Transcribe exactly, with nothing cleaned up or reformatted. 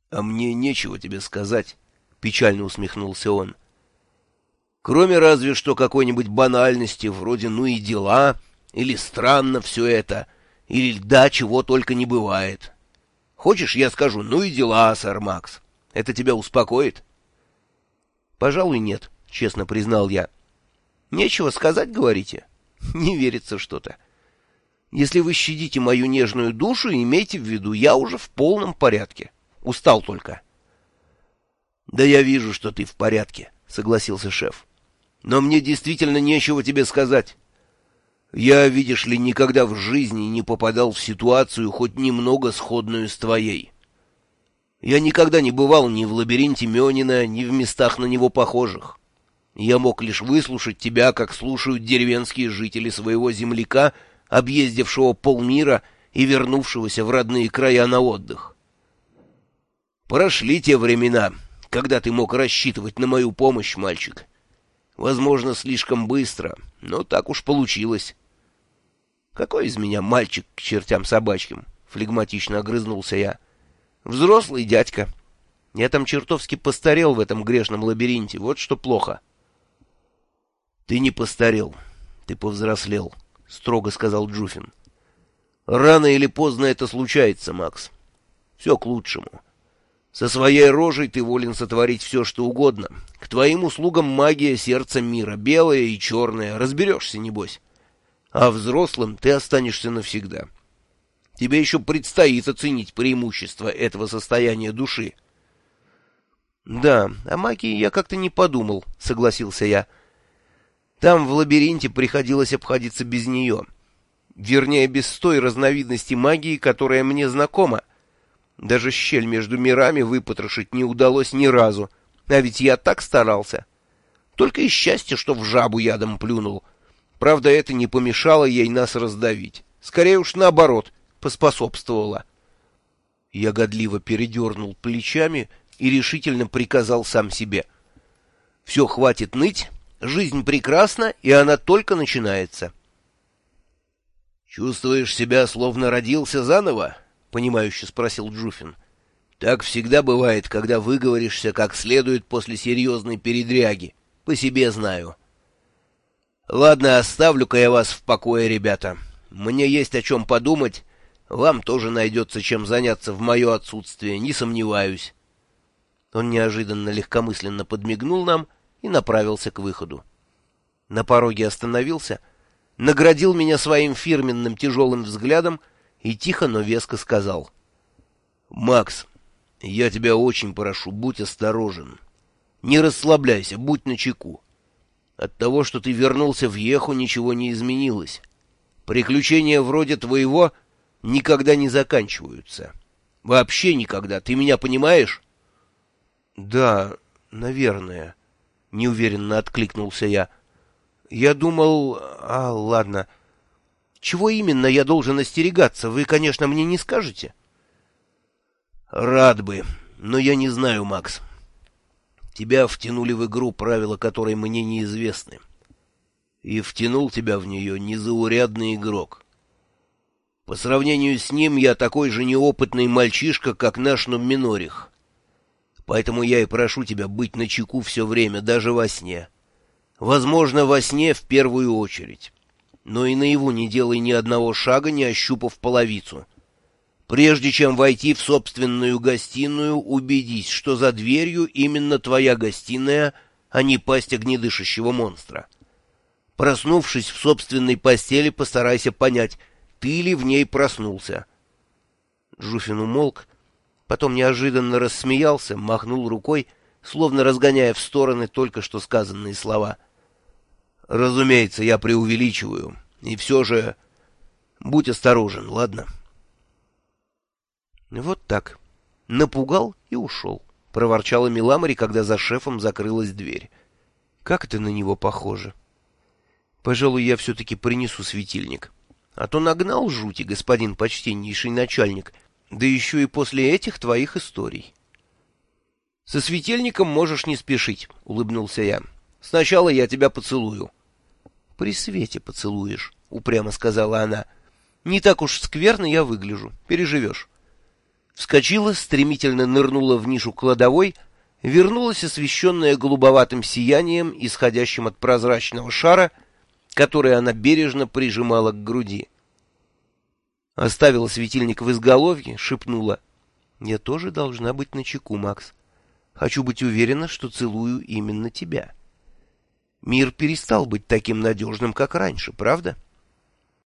— А мне нечего тебе сказать, — печально усмехнулся он. — Кроме разве что какой-нибудь банальности, вроде «ну и дела», или «странно все это», или «да, чего только не бывает». Хочешь, я скажу «ну и дела, сэр Макс»? Это тебя успокоит? — Пожалуй, нет, — честно признал я. — Нечего сказать, говорите? Не верится что-то. Если вы щадите мою нежную душу, имейте в виду, я уже в полном порядке. Устал только. — Да я вижу, что ты в порядке, — согласился шеф. — Но мне действительно нечего тебе сказать. Я, видишь ли, никогда в жизни не попадал в ситуацию, хоть немного сходную с твоей. Я никогда не бывал ни в лабиринте Мёнина, ни в местах на него похожих. Я мог лишь выслушать тебя, как слушают деревенские жители своего земляка, объездившего полмира и вернувшегося в родные края на отдых. Прошли те времена, когда ты мог рассчитывать на мою помощь, мальчик. Возможно, слишком быстро, но так уж получилось. Какой из меня мальчик к чертям собачьим? Флегматично огрызнулся я. Взрослый дядька. Я там чертовски постарел в этом грешном лабиринте, вот что плохо. Ты не постарел, ты повзрослел, строго сказал Джуфин. Рано или поздно это случается, Макс. Все к лучшему. Со своей рожей ты волен сотворить все, что угодно. К твоим услугам магия сердца мира, белая и черная, разберешься, небось. А взрослым ты останешься навсегда. Тебе еще предстоит оценить преимущества этого состояния души. — Да, о магии я как-то не подумал, — согласился я. Там в лабиринте приходилось обходиться без нее. Вернее, без той разновидности магии, которая мне знакома. Даже щель между мирами выпотрошить не удалось ни разу. А ведь я так старался. Только и счастье, что в жабу ядом плюнул. Правда, это не помешало ей нас раздавить. Скорее уж наоборот, поспособствовало. Я годливо передернул плечами и решительно приказал сам себе. Все, хватит ныть. Жизнь прекрасна, и она только начинается. — Чувствуешь себя, словно родился заново? — понимающе спросил Джуфин. — Так всегда бывает, когда выговоришься как следует после серьезной передряги. По себе знаю. — Ладно, оставлю-ка я вас в покое, ребята. Мне есть о чем подумать. Вам тоже найдется чем заняться в мое отсутствие, не сомневаюсь. Он неожиданно легкомысленно подмигнул нам и направился к выходу. На пороге остановился, наградил меня своим фирменным тяжелым взглядом и тихо, но веско сказал. — Макс, я тебя очень прошу, будь осторожен. Не расслабляйся, будь начеку. От того, что ты вернулся в Еху, ничего не изменилось. Приключения вроде твоего никогда не заканчиваются. Вообще никогда, ты меня понимаешь? — Да, наверное, — неуверенно откликнулся я. — Я думал... А, ладно. Чего именно я должен остерегаться, вы, конечно, мне не скажете? — Рад бы, но я не знаю, Макс. Тебя втянули в игру, правила которой мне неизвестны. И втянул тебя в нее незаурядный игрок. По сравнению с ним я такой же неопытный мальчишка, как наш Нумминорих. Поэтому я и прошу тебя быть начеку все время, даже во сне. Возможно, во сне в первую очередь. Но и наяву не делай ни одного шага, не ощупав половицу. Прежде чем войти в собственную гостиную, убедись, что за дверью именно твоя гостиная, а не пасть огнедышащего монстра. Проснувшись в собственной постели, постарайся понять, ты ли в ней проснулся. Джуфин умолк, потом неожиданно рассмеялся, махнул рукой, словно разгоняя в стороны только что сказанные слова. Разумеется, я преувеличиваю, и все же будь осторожен, ладно? Вот так. Напугал и ушел, проворчала Миламари, когда за шефом закрылась дверь. Как это на него похоже. Пожалуй, я все-таки принесу светильник. А то нагнал жути, господин почтеннейший начальник, да еще и после этих твоих историй. — Со светильником можешь не спешить, — улыбнулся я. — Сначала я тебя поцелую. — При свете поцелуешь, — упрямо сказала она. — Не так уж скверно я выгляжу, переживешь. Вскочила, стремительно нырнула в нишу кладовой, вернулась освещенная голубоватым сиянием, исходящим от прозрачного шара, который она бережно прижимала к груди. Оставила светильник в изголовье, шепнула: «Я тоже должна быть начеку, Макс. Хочу быть уверена, что целую именно тебя. Мир перестал быть таким надежным, как раньше, правда?»